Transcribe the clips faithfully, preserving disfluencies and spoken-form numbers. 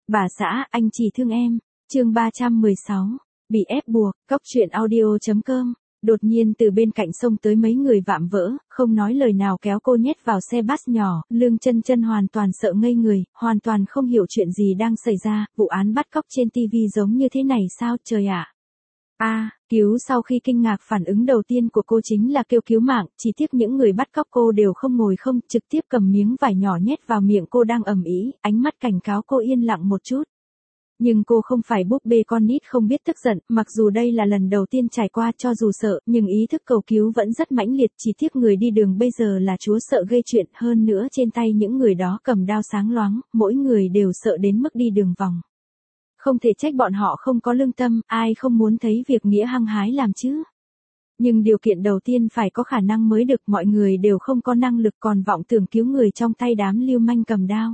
Bà xã, anh chỉ thương em. Chương ba trăm mười sáu. Bị ép buộc, Cóc truyện audio chấm com. Đột nhiên từ bên cạnh xông tới mấy người vạm vỡ, không nói lời nào kéo cô nhét vào xe bus nhỏ, Lương Chân Chân hoàn toàn sợ ngây người, hoàn toàn không hiểu chuyện gì đang xảy ra, vụ án bắt cóc trên ti vi giống như thế này sao, trời ạ. A, à, cứu sau khi kinh ngạc phản ứng đầu tiên của cô chính là kêu cứu mạng, chỉ tiếc những người bắt cóc cô đều không ngồi không, trực tiếp cầm miếng vải nhỏ nhét vào miệng cô đang ầm ĩ, ánh mắt cảnh cáo cô yên lặng một chút. Nhưng cô không phải búp bê con nít không biết tức giận, mặc dù đây là lần đầu tiên trải qua cho dù sợ, nhưng ý thức cầu cứu vẫn rất mãnh liệt, chỉ tiếc người đi đường bây giờ là chúa sợ gây chuyện, hơn nữa trên tay những người đó cầm đao sáng loáng, mỗi người đều sợ đến mức đi đường vòng. Không thể trách bọn họ không có lương tâm, ai không muốn thấy việc nghĩa hăng hái làm chứ. Nhưng điều kiện đầu tiên phải có khả năng mới được, mọi người đều không có năng lực còn vọng tưởng cứu người trong tay đám lưu manh cầm đao.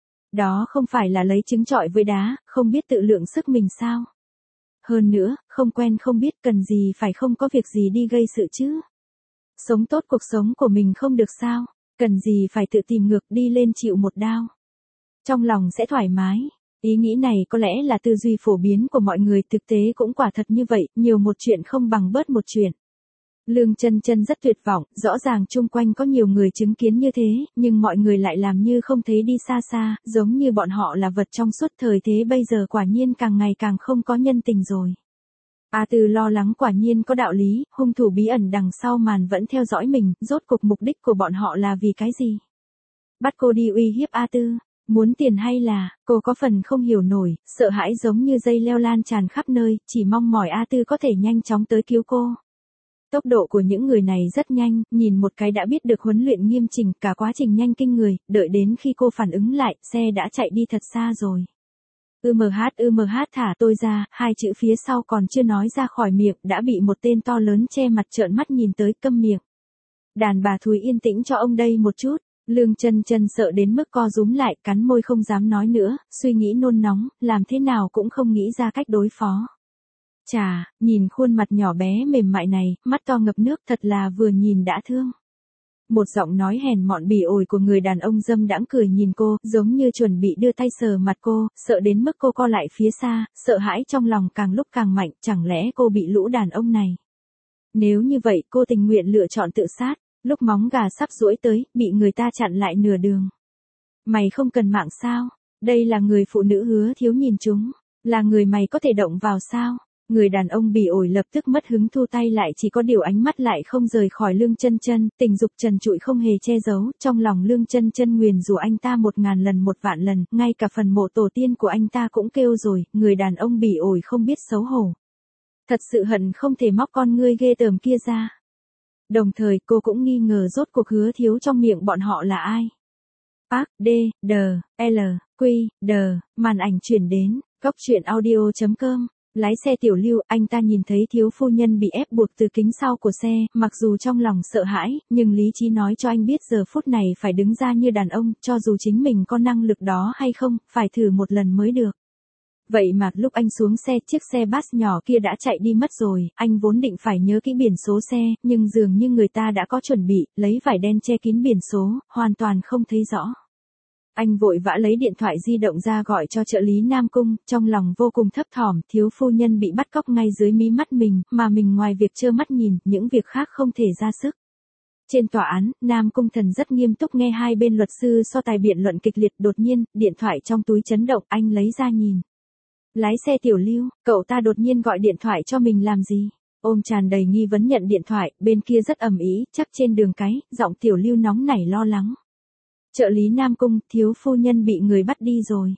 Đó không phải là lấy trứng trọi với đá, không biết tự lượng sức mình sao. Hơn nữa, không quen không biết cần gì phải không có việc gì đi gây sự chứ. Sống tốt cuộc sống của mình không được sao, cần gì phải tự tìm ngược đi lên chịu một đao. Trong lòng sẽ thoải mái. Ý nghĩ này có lẽ là tư duy phổ biến của mọi người, thực tế cũng quả thật như vậy, nhiều một chuyện không bằng bớt một chuyện. Lương Chân Chân rất tuyệt vọng, rõ ràng chung quanh có nhiều người chứng kiến như thế, nhưng mọi người lại làm như không thấy đi xa xa, giống như bọn họ là vật trong suốt thời thế bây giờ quả nhiên càng ngày càng không có nhân tình rồi. A Tư lo lắng quả nhiên có đạo lý, hung thủ bí ẩn đằng sau màn vẫn theo dõi mình, rốt cuộc mục đích của bọn họ là vì cái gì? Bắt cô đi uy hiếp A Tư. Muốn tiền hay là, cô có phần không hiểu nổi, sợ hãi giống như dây leo lan tràn khắp nơi, chỉ mong mỏi A Tư có thể nhanh chóng tới cứu cô. Tốc độ của những người này rất nhanh, nhìn một cái đã biết được huấn luyện nghiêm chỉnh, cả quá trình nhanh kinh người, đợi đến khi cô phản ứng lại, xe đã chạy đi thật xa rồi. ư em hát ư em hát thả tôi ra, hai chữ phía sau còn chưa nói ra khỏi miệng, đã bị một tên to lớn che mặt trợn mắt nhìn tới, câm miệng. Đàn bà thúi yên tĩnh cho ông đây một chút. Lương Chân Chân sợ đến mức co rúm lại, cắn môi không dám nói nữa, suy nghĩ nôn nóng, làm thế nào cũng không nghĩ ra cách đối phó. Chà, nhìn khuôn mặt nhỏ bé mềm mại này, mắt to ngập nước thật là vừa nhìn đã thương. Một giọng nói hèn mọn bỉ ổi của người đàn ông dâm đãng cười nhìn cô, giống như chuẩn bị đưa tay sờ mặt cô, sợ đến mức cô co lại phía xa, sợ hãi trong lòng càng lúc càng mạnh, chẳng lẽ cô bị lũ đàn ông này. Nếu như vậy cô tình nguyện lựa chọn tự sát. Lúc móng gà sắp duỗi tới, bị người ta chặn lại nửa đường. Mày không cần mạng sao? Đây là người phụ nữ hứa thiếu nhìn chúng. Là người mày có thể động vào sao? Người đàn ông bỉ ổi lập tức mất hứng thu tay lại, chỉ có điều ánh mắt lại không rời khỏi Lương Chân Chân, tình dục trần trụi không hề che giấu, trong lòng Lương Chân Chân nguyền rủa anh ta một ngàn lần một vạn lần, ngay cả phần mộ tổ tiên của anh ta cũng kêu rồi, người đàn ông bỉ ổi không biết xấu hổ. Thật sự hận không thể móc con ngươi ghê tởm kia ra. Đồng thời cô cũng nghi ngờ rốt cuộc hứa thiếu trong miệng bọn họ là ai. Park, D, D, L, Q, D, màn ảnh chuyển đến, Cóc truyện audio chấm com. Lái xe Tiểu Lưu, anh ta nhìn thấy thiếu phu nhân bị ép buộc từ kính sau của xe, mặc dù trong lòng sợ hãi, nhưng lý trí nói cho anh biết giờ phút này phải đứng ra như đàn ông, cho dù chính mình có năng lực đó hay không, phải thử một lần mới được. Vậy mà lúc anh xuống xe, chiếc xe bus nhỏ kia đã chạy đi mất rồi, anh vốn định phải nhớ kỹ biển số xe, nhưng dường như người ta đã có chuẩn bị, lấy vải đen che kín biển số, hoàn toàn không thấy rõ. Anh vội vã lấy điện thoại di động ra gọi cho trợ lý Nam Cung, trong lòng vô cùng thấp thỏm, thiếu phu nhân bị bắt cóc ngay dưới mí mắt mình, mà mình ngoài việc trơ mắt nhìn, những việc khác không thể ra sức. Trên tòa án, Nam Cung Thần rất nghiêm túc nghe hai bên luật sư so tài biện luận kịch liệt, đột nhiên, điện thoại trong túi chấn động, anh lấy ra nhìn. Lái xe Tiểu Lưu, cậu ta đột nhiên gọi điện thoại cho mình làm gì? Ôm tràn đầy nghi vấn nhận điện thoại, bên kia rất ầm ĩ, chắc trên đường cái, giọng Tiểu Lưu nóng nảy lo lắng. Trợ lý Nam Cung, thiếu phu nhân bị người bắt đi rồi.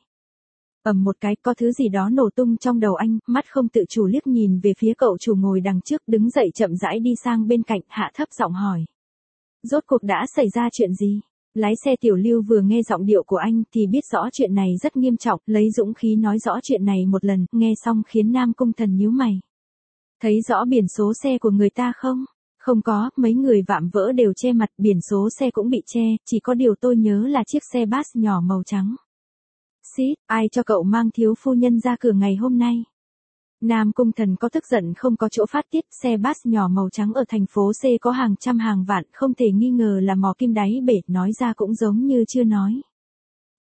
Ầm một cái, có thứ gì đó nổ tung trong đầu anh, mắt không tự chủ liếc nhìn về phía cậu chủ ngồi đằng trước, đứng dậy chậm rãi đi sang bên cạnh, hạ thấp giọng hỏi. Rốt cuộc đã xảy ra chuyện gì? Lái xe Tiểu Lưu vừa nghe giọng điệu của anh thì biết rõ chuyện này rất nghiêm trọng, lấy dũng khí nói rõ chuyện này một lần, nghe xong khiến Nam Cung Thần nhíu mày. Thấy rõ biển số xe của người ta không? Không có, mấy người vạm vỡ đều che mặt, biển số xe cũng bị che, chỉ có điều tôi nhớ là chiếc xe bus nhỏ màu trắng. Xít, ai cho cậu mang thiếu phu nhân ra cửa ngày hôm nay? Nam Cung Thần có tức giận không có chỗ phát tiết, xe bus nhỏ màu trắng ở thành phố C có hàng trăm hàng vạn, không thể nghi ngờ là mò kim đáy bể, nói ra cũng giống như chưa nói.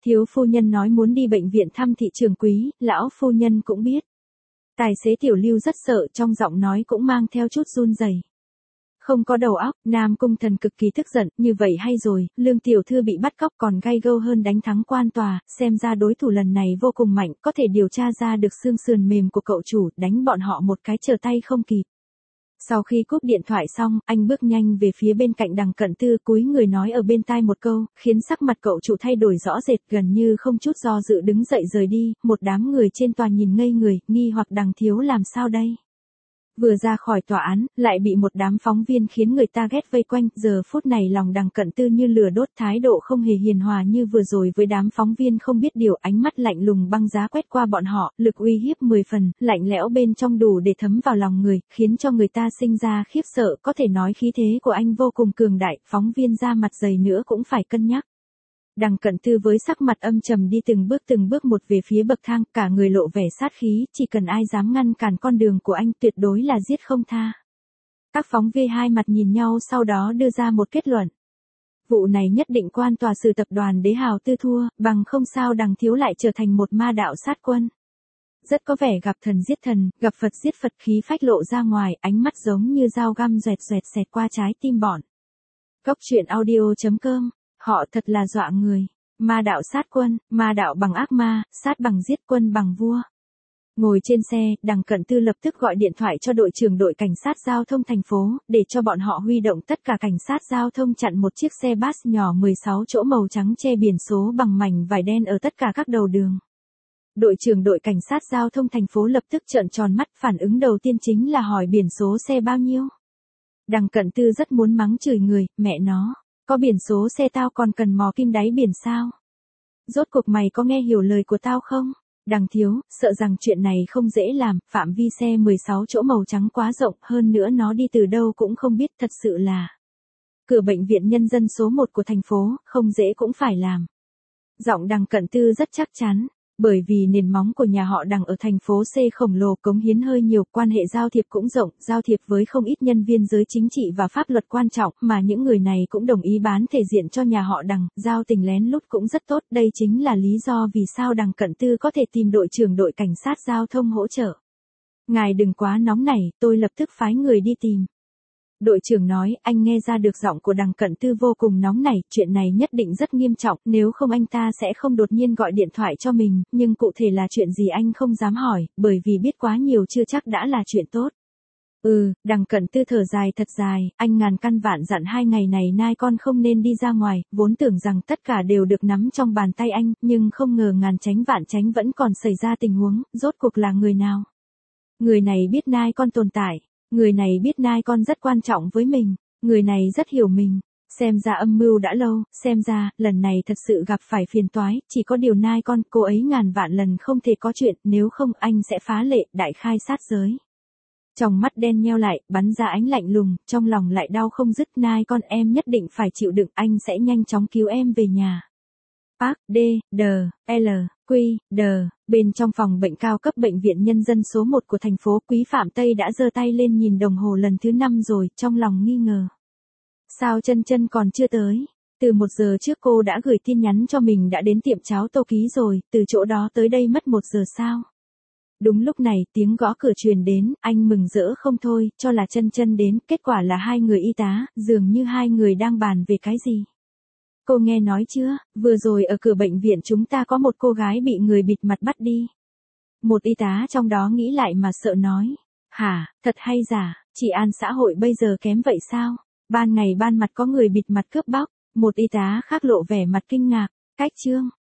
Thiếu phu nhân nói muốn đi bệnh viện thăm thị trường Quý, lão phu nhân cũng biết. Tài xế Tiểu Lưu rất sợ, trong giọng nói cũng mang theo chút run rẩy. Không có đầu óc, Nam Cung Thần cực kỳ tức giận, như vậy hay rồi, Lương tiểu thư bị bắt cóc còn gay gâu hơn đánh thắng quan tòa, xem ra đối thủ lần này vô cùng mạnh, có thể điều tra ra được xương sườn mềm của cậu chủ, đánh bọn họ một cái trở tay không kịp. Sau khi cúp điện thoại xong, anh bước nhanh về phía bên cạnh Đằng Cận Tư, cúi người nói ở bên tai một câu, khiến sắc mặt cậu chủ thay đổi rõ rệt, gần như không chút do dự đứng dậy rời đi, một đám người trên tòa nhìn ngây người, nghi hoặc Đằng thiếu làm sao đây? Vừa ra khỏi tòa án, lại bị một đám phóng viên khiến người ta ghét vây quanh, giờ phút này lòng Đằng Cận Tư như lửa đốt, thái độ không hề hiền hòa như vừa rồi với đám phóng viên không biết điều, ánh mắt lạnh lùng băng giá quét qua bọn họ, lực uy hiếp mười phần, lạnh lẽo bên trong đủ để thấm vào lòng người, khiến cho người ta sinh ra khiếp sợ, có thể nói khí thế của anh vô cùng cường đại, phóng viên ra mặt dày nữa cũng phải cân nhắc. Đằng Cận Tư với sắc mặt âm trầm đi từng bước từng bước một về phía bậc thang, cả người lộ vẻ sát khí, chỉ cần ai dám ngăn cản con đường của anh tuyệt đối là giết không tha. Các phóng viên hai mặt nhìn nhau sau đó đưa ra một kết luận. Vụ này nhất định quan tòa xử tập đoàn Đế Hào Tư thua, bằng không sao Đằng thiếu lại trở thành một ma đạo sát quân. Rất có vẻ gặp thần giết thần, gặp Phật giết Phật, khí phách lộ ra ngoài, ánh mắt giống như dao găm xoẹt xoẹt xẹt qua trái tim bọn. Cốc truyện audio chấm com. Họ thật là dọa người. Ma đạo sát quân, ma đạo bằng ác ma, sát bằng giết, quân bằng vua. Ngồi trên xe, Đằng Cận Tư lập tức gọi điện thoại cho đội trưởng đội cảnh sát giao thông thành phố, để cho bọn họ huy động tất cả cảnh sát giao thông chặn một chiếc xe bus nhỏ mười sáu chỗ màu trắng che biển số bằng mảnh vải đen ở tất cả các đầu đường. Đội trưởng đội cảnh sát giao thông thành phố lập tức trợn tròn mắt, phản ứng đầu tiên chính là hỏi biển số xe bao nhiêu. Đằng Cận Tư rất muốn mắng chửi người, mẹ nó. Có biển số xe tao còn cần mò kim đáy biển sao? Rốt cuộc mày có nghe hiểu lời của tao không? Đằng thiếu, sợ rằng chuyện này không dễ làm, phạm vi xe mười sáu chỗ màu trắng quá rộng, hơn nữa nó đi từ đâu cũng không biết, thật sự là. Cửa bệnh viện nhân dân số một của thành phố, không dễ cũng phải làm. Giọng Đằng Cận Tư rất chắc chắn. Bởi vì nền móng của nhà họ Đằng ở thành phố C khổng lồ, cống hiến hơi nhiều, quan hệ giao thiệp cũng rộng, giao thiệp với không ít nhân viên giới chính trị và pháp luật quan trọng, mà những người này cũng đồng ý bán thể diện cho nhà họ Đằng, giao tình lén lút cũng rất tốt, đây chính là lý do vì sao Đằng Cận Tư có thể tìm đội trưởng đội cảnh sát giao thông hỗ trợ. Ngài đừng quá nóng nảy, tôi lập tức phái người đi tìm. Đội trưởng nói, anh nghe ra được giọng của Đằng Cận Tư vô cùng nóng nảy, chuyện này nhất định rất nghiêm trọng, nếu không anh ta sẽ không đột nhiên gọi điện thoại cho mình, nhưng cụ thể là chuyện gì anh không dám hỏi, bởi vì biết quá nhiều chưa chắc đã là chuyện tốt. Ừ, Đằng Cận Tư thở dài thật dài, anh ngàn căn vạn dặn hai ngày này nai con không nên đi ra ngoài, vốn tưởng rằng tất cả đều được nắm trong bàn tay anh, nhưng không ngờ ngàn tránh vạn tránh vẫn còn xảy ra tình huống, rốt cuộc là người nào? Người này biết nai con tồn tại. Người này biết nai con rất quan trọng với mình, người này rất hiểu mình, xem ra âm mưu đã lâu, xem ra, lần này thật sự gặp phải phiền toái, chỉ có điều nai con, cô ấy ngàn vạn lần không thể có chuyện, nếu không anh sẽ phá lệ, đại khai sát giới. Trong mắt đen nheo lại, bắn ra ánh lạnh lùng, trong lòng lại đau không dứt, nai con em nhất định phải chịu đựng, anh sẽ nhanh chóng cứu em về nhà. Park, D, D, L, Q, D, bên trong phòng bệnh cao cấp bệnh viện nhân dân số một của thành phố, Quý Phạm Tây đã giơ tay lên nhìn đồng hồ lần thứ năm rồi, trong lòng nghi ngờ. Sao chân chân còn chưa tới? Từ một giờ trước cô đã gửi tin nhắn cho mình đã đến tiệm cháo Tô Ký rồi, từ chỗ đó tới đây mất một giờ sao? Đúng lúc này, tiếng gõ cửa truyền đến, anh mừng rỡ không thôi, cho là chân chân đến, kết quả là hai người y tá, dường như hai người đang bàn về cái gì. Cô nghe nói chưa, vừa rồi ở cửa bệnh viện chúng ta có một cô gái bị người bịt mặt bắt đi. Một y tá trong đó nghĩ lại mà sợ nói. Hả, thật hay giả, trị an xã hội bây giờ kém vậy sao? Ban ngày ban mặt có người bịt mặt cướp bóc, một y tá khác lộ vẻ mặt kinh ngạc. Cách chương,